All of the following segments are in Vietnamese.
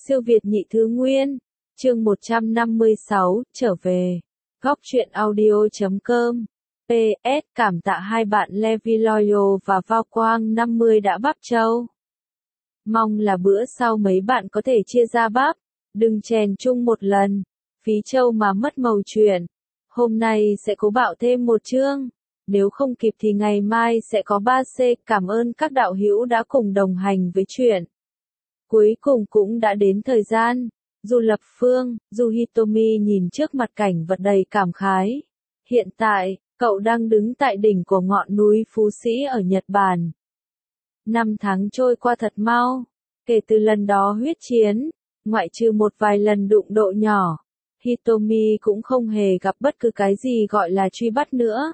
Siêu Việt nhị thứ nguyên, chương 156, trở về. Góc truyện audio.com. PS, cảm tạ hai bạn Levi Loyal và Vào Quang 50 đã bắp châu. Mong là bữa sau mấy bạn có thể chia ra bắp, đừng chèn chung một lần, phí châu mà mất màu chuyện. Hôm nay sẽ cố bạo thêm một chương, nếu không kịp thì ngày mai sẽ có 3C. Cảm ơn các đạo hữu đã cùng đồng hành với chuyện. Cuối cùng cũng đã đến thời gian. Dù lập phương, dù Hitomi nhìn trước mặt cảnh vật đầy cảm khái. Hiện tại, cậu đang đứng tại đỉnh của ngọn núi Phú Sĩ ở Nhật Bản. 5 tháng trôi qua thật mau. Kể từ lần đó huyết chiến, ngoại trừ một vài lần đụng độ nhỏ, Hitomi cũng không hề gặp bất cứ cái gì gọi là truy bắt nữa.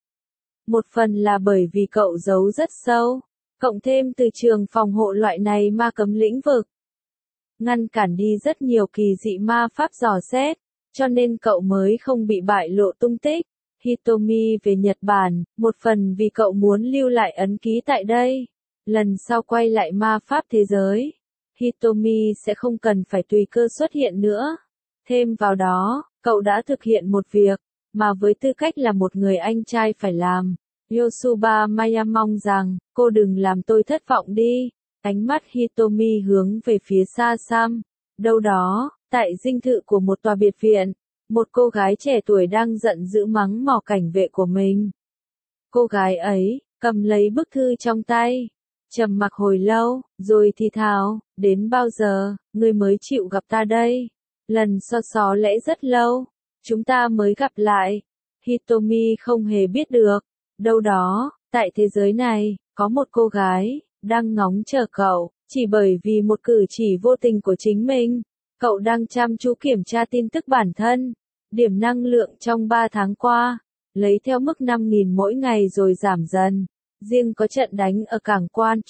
Một phần là bởi vì cậu giấu rất sâu, cộng thêm từ trường phòng hộ loại này ma cấm lĩnh vực, ngăn cản đi rất nhiều kỳ dị ma pháp dò xét, cho nên cậu mới không bị bại lộ tung tích. Hitomi về Nhật Bản, một phần vì cậu muốn lưu lại ấn ký tại đây. Lần sau quay lại ma pháp thế giới, Hitomi sẽ không cần phải tùy cơ xuất hiện nữa. Thêm vào đó, cậu đã thực hiện một việc, mà với tư cách là một người anh trai phải làm. Yosuba Maya mong rằng, cô đừng làm tôi thất vọng đi. Ánh mắt Hitomi hướng về phía xa xăm. Đâu đó, tại dinh thự của một tòa biệt viện, một cô gái trẻ tuổi đang giận dữ mắng mỏ cảnh vệ của mình. Cô gái ấy, cầm lấy bức thư trong tay, trầm mặc hồi lâu, rồi thì thào, đến bao giờ, ngươi mới chịu gặp ta đây? Lần xó lẽ rất lâu, chúng ta mới gặp lại. Hitomi không hề biết được, đâu đó, tại thế giới này, có một cô gái, đang ngóng chờ cậu, chỉ bởi vì một cử chỉ vô tình của chính mình. Cậu đang chăm chú kiểm tra tin tức bản thân, điểm năng lượng trong 3 tháng qua, lấy theo mức 5.000 mỗi ngày rồi giảm dần. Riêng có trận đánh ở cảng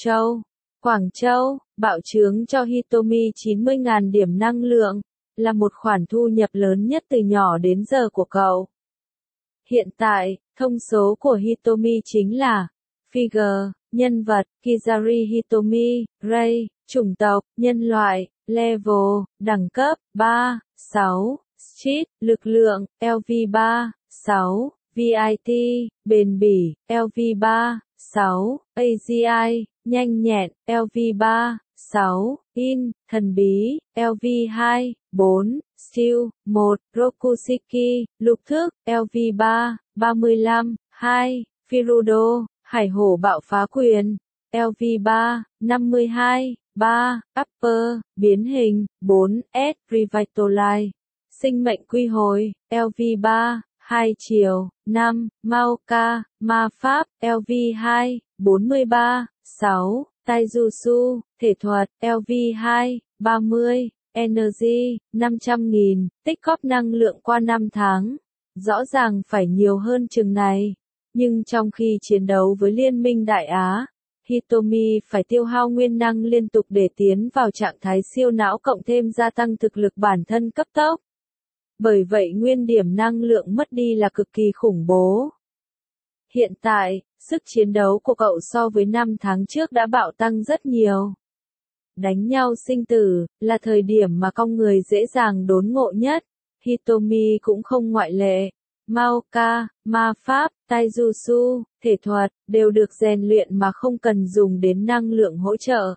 Quảng Châu, bạo chướng cho Hitomi 90.000 điểm năng lượng, là một khoản thu nhập lớn nhất từ nhỏ đến giờ của cậu. Hiện tại, thông số của Hitomi chính là Figure, nhân vật, Kizari Hitomi, Ray, chủng tộc, nhân loại, Level, đẳng cấp, 3, 6, Street, lực lượng, LV3, 6, VIT, bền bỉ, LV3, 6, AGI, nhanh nhẹn, LV3, 6, In, thần bí, LV2, 4, Steel, 1, Rokushiki, lục thức, LV3, 35, 2, Firudo, hải hổ bạo phá quyền, LV3, 52, 3, Upper, biến hình, 4, S, Revitalize, sinh mệnh quy hồi, LV3, 2 chiều, 5, Maoka, ma pháp, LV2, 43, 6, Taijutsu, thể thuật, LV2, 30, Energy, 500.000, tích góp năng lượng qua 5 tháng. Rõ ràng phải nhiều hơn chừng này. Nhưng trong khi chiến đấu với Liên minh Đại Á, Hitomi phải tiêu hao nguyên năng liên tục để tiến vào trạng thái siêu não cộng thêm gia tăng thực lực bản thân cấp tốc. Bởi vậy nguyên điểm năng lượng mất đi là cực kỳ khủng bố. Hiện tại, sức chiến đấu của cậu so với 5 tháng trước đã bạo tăng rất nhiều. Đánh nhau sinh tử, là thời điểm mà con người dễ dàng đốn ngộ nhất. Hitomi cũng không ngoại lệ. Maoka, ma pháp, Taijutsu, thể thuật, đều được rèn luyện mà không cần dùng đến năng lượng hỗ trợ.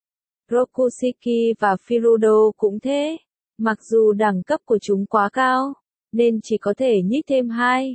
Rokushiki và Firudo cũng thế. Mặc dù đẳng cấp của chúng quá cao, nên chỉ có thể nhích thêm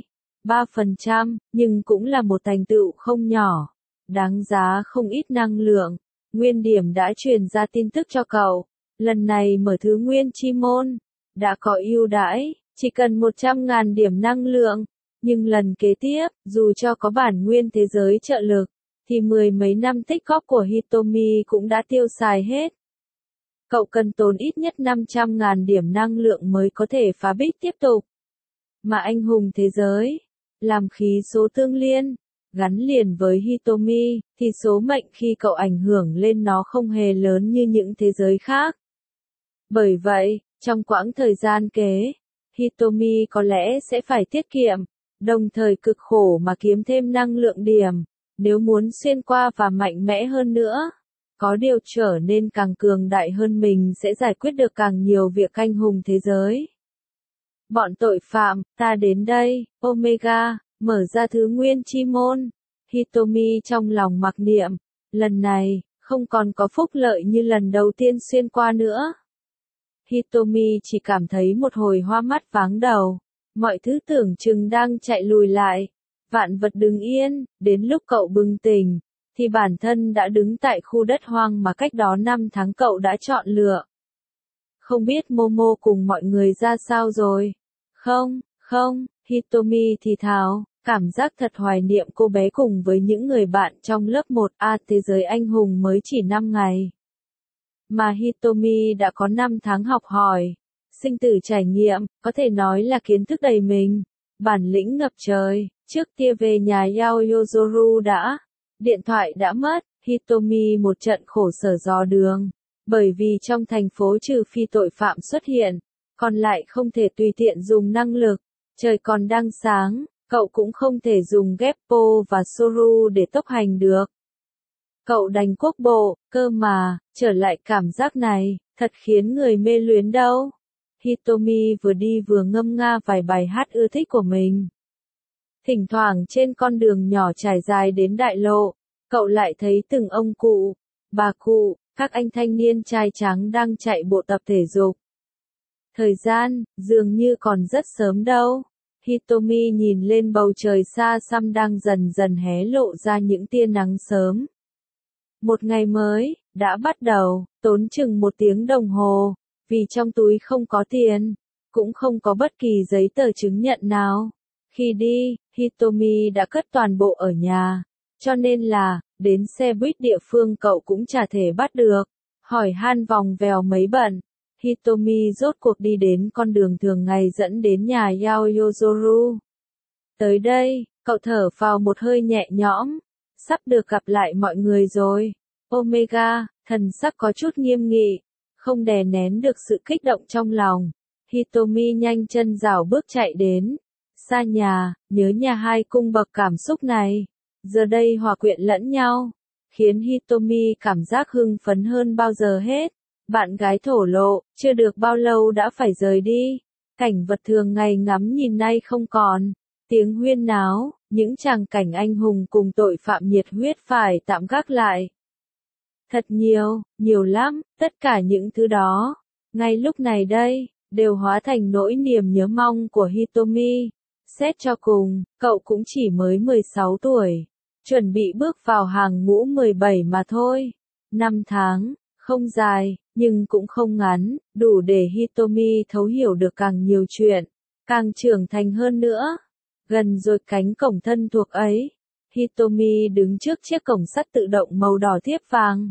2-3%, nhưng cũng là một thành tựu không nhỏ. Đáng giá không ít năng lượng. Nguyên điểm đã truyền ra tin tức cho cậu. Lần này mở thứ nguyên chi môn, đã có ưu đãi, chỉ cần 100.000 điểm năng lượng. Nhưng lần kế tiếp, dù cho có bản nguyên thế giới trợ lực, thì 10 mấy năm tích góp của Hitomi cũng đã tiêu xài hết. Cậu cần tốn ít nhất 500.000 điểm năng lượng mới có thể phá bích tiếp tục. Mà anh hùng thế giới, làm khí số tương liên, gắn liền với Hitomi, thì số mệnh khi cậu ảnh hưởng lên nó không hề lớn như những thế giới khác. Bởi vậy, trong quãng thời gian kế, Hitomi có lẽ sẽ phải tiết kiệm, đồng thời cực khổ mà kiếm thêm năng lượng điểm, nếu muốn xuyên qua và mạnh mẽ hơn nữa. Có điều trở nên càng cường đại hơn mình sẽ giải quyết được càng nhiều việc anh hùng thế giới. Bọn tội phạm, ta đến đây, Omega, mở ra thứ nguyên chi môn. Hitomi trong lòng mặc niệm, lần này, không còn có phúc lợi như lần đầu tiên xuyên qua nữa. Hitomi chỉ cảm thấy một hồi hoa mắt váng đầu, mọi thứ tưởng chừng đang chạy lùi lại, vạn vật đứng yên, đến lúc cậu bừng tỉnh, thì bản thân đã đứng tại khu đất hoang mà cách đó 5 tháng cậu đã chọn lựa. Không biết Momo cùng mọi người ra sao rồi? Không, Hitomi thì thào, cảm giác thật hoài niệm cô bé cùng với những người bạn trong lớp 1A thế giới anh hùng mới chỉ 5 ngày. Mà Hitomi đã có 5 tháng học hỏi, sinh tử trải nghiệm, có thể nói là kiến thức đầy mình, bản lĩnh ngập trời. Trước kia về nhà Yao Yozoru điện thoại đã mất, Hitomi một trận khổ sở dò đường, bởi vì trong thành phố trừ phi tội phạm xuất hiện, còn lại không thể tùy tiện dùng năng lực, trời còn đang sáng, cậu cũng không thể dùng Geppo và Soru để tốc hành được. Cậu đành quốc bộ, cơ mà, trở lại cảm giác này, thật khiến người mê luyến đâu. Hitomi vừa đi vừa ngâm nga vài bài hát ưa thích của mình. Thỉnh thoảng trên con đường nhỏ trải dài đến đại lộ, cậu lại thấy từng ông cụ, bà cụ, các anh thanh niên trai trắng đang chạy bộ tập thể dục. Thời gian, dường như còn rất sớm đâu. Hitomi nhìn lên bầu trời xa xăm đang dần dần hé lộ ra những tia nắng sớm. Một ngày mới, đã bắt đầu, tốn chừng 1 tiếng đồng hồ, vì trong túi không có tiền, cũng không có bất kỳ giấy tờ chứng nhận nào. Khi đi, Hitomi đã cất toàn bộ ở nhà, cho nên là, đến xe buýt địa phương cậu cũng chả thể bắt được. Hỏi han vòng vèo mấy bận, Hitomi rốt cuộc đi đến con đường thường ngày dẫn đến nhà Yao Yozoru. Tới đây, cậu thở phào một hơi nhẹ nhõm, sắp được gặp lại mọi người rồi. Omega, thần sắc có chút nghiêm nghị, không đè nén được sự kích động trong lòng. Hitomi nhanh chân rảo bước chạy đến. Xa nhà, nhớ nhà hai cung bậc cảm xúc này, giờ đây hòa quyện lẫn nhau, khiến Hitomi cảm giác hưng phấn hơn bao giờ hết. Bạn gái thổ lộ, chưa được bao lâu đã phải rời đi. Cảnh vật thường ngày ngắm nhìn nay không còn. Tiếng huyên náo, những tràng cảnh anh hùng cùng tội phạm nhiệt huyết phải tạm gác lại. Thật nhiều lắm, tất cả những thứ đó, ngay lúc này đây, đều hóa thành nỗi niềm nhớ mong của Hitomi. Xét cho cùng, cậu cũng chỉ mới 16 tuổi, chuẩn bị bước vào hàng ngũ 17 mà thôi. 5 tháng, không dài, nhưng cũng không ngắn, đủ để Hitomi thấu hiểu được càng nhiều chuyện, càng trưởng thành hơn nữa. Gần rồi cánh cổng thân thuộc ấy, Hitomi đứng trước chiếc cổng sắt tự động màu đỏ thiếp vàng.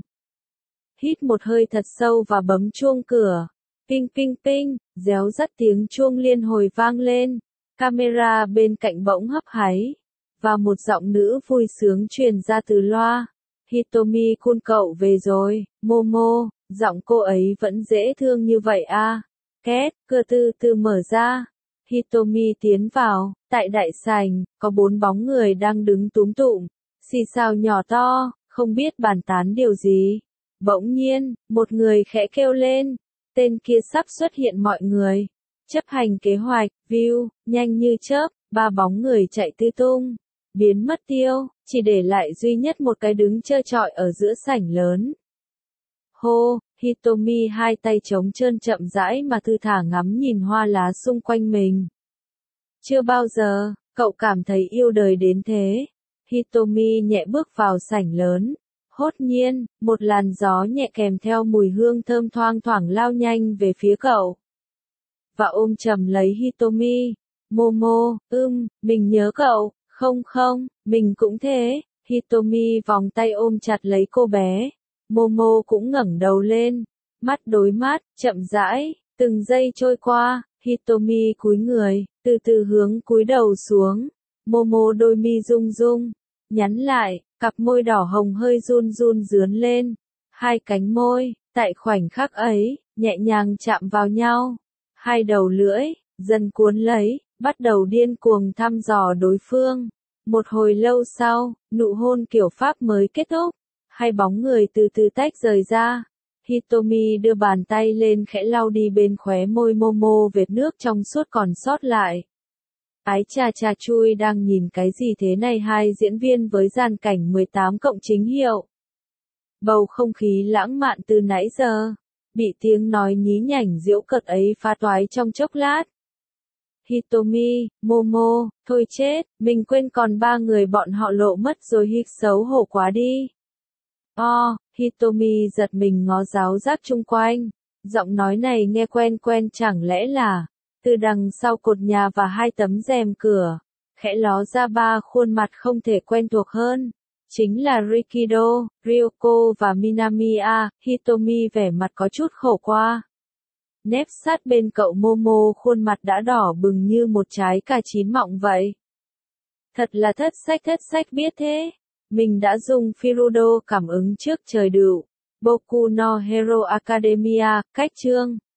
Hít một hơi thật sâu và bấm chuông cửa. Ping ping ping, réo rắt tiếng chuông liên hồi vang lên. Camera bên cạnh bỗng hấp háy, và một giọng nữ vui sướng truyền ra từ loa. Hitomi-kun cậu về rồi, Momo, giọng cô ấy vẫn dễ thương như vậy à. Két, cửa từ từ mở ra. Hitomi tiến vào, tại đại sảnh, có 4 bóng người đang đứng túm tụm, xì xào nhỏ to, không biết bàn tán điều gì. Bỗng nhiên, một người khẽ kêu lên, tên kia sắp xuất hiện mọi người. Chấp hành kế hoạch, view, nhanh như chớp, 3 bóng người chạy tứ tung, biến mất tiêu, chỉ để lại duy nhất một cái đứng trơ trọi ở giữa sảnh lớn. Hô, Hitomi hai tay trống trơn chậm rãi mà thư thả ngắm nhìn hoa lá xung quanh mình. Chưa bao giờ, cậu cảm thấy yêu đời đến thế. Hitomi nhẹ bước vào sảnh lớn. Hốt nhiên, một làn gió nhẹ kèm theo mùi hương thơm thoang thoảng lao nhanh về phía cậu. Và ôm chầm lấy Hitomi. Momo, mình nhớ cậu, không, mình cũng thế. Hitomi vòng tay ôm chặt lấy cô bé. Momo cũng ngẩng đầu lên. Mắt đối mắt, chậm rãi, từng giây trôi qua, Hitomi cúi người, từ từ hướng cúi đầu xuống. Momo đôi mi rung rung, nhắn lại, cặp môi đỏ hồng hơi run run rướn lên. Hai cánh môi, tại khoảnh khắc ấy, nhẹ nhàng chạm vào nhau. Hai đầu lưỡi, dần cuốn lấy, bắt đầu điên cuồng thăm dò đối phương. Một hồi lâu sau, nụ hôn kiểu Pháp mới kết thúc. Hai bóng người từ từ tách rời ra. Hitomi đưa bàn tay lên khẽ lau đi bên khóe môi Momo vệt nước trong suốt còn sót lại. Ái cha cha chui đang nhìn cái gì thế này, hai diễn viên với dàn cảnh 18 cộng chính hiệu. Bầu không khí lãng mạn từ nãy giờ, bị tiếng nói nhí nhảnh giễu cợt ấy phá toái trong chốc lát. Hitomi, Momo, thôi chết, mình quên còn ba người bọn họ lộ mất rồi, hít xấu hổ quá đi. Hitomi giật mình ngó giáo giác chung quanh. Giọng nói này nghe quen quen, chẳng lẽ là từ đằng sau cột nhà và hai tấm rèm cửa, khẽ ló ra ba khuôn mặt không thể quen thuộc hơn. Chính là Rikido, Ryoko và Minamiya. Hitomi vẻ mặt có chút khổ qua. Nép sát bên cậu Momo, khuôn mặt đã đỏ bừng như một trái cà chín mọng vậy. Thật là thất sách biết thế. Mình đã dùng Firudo cảm ứng trước trời đựu. Boku no Hero Academia, cách chương.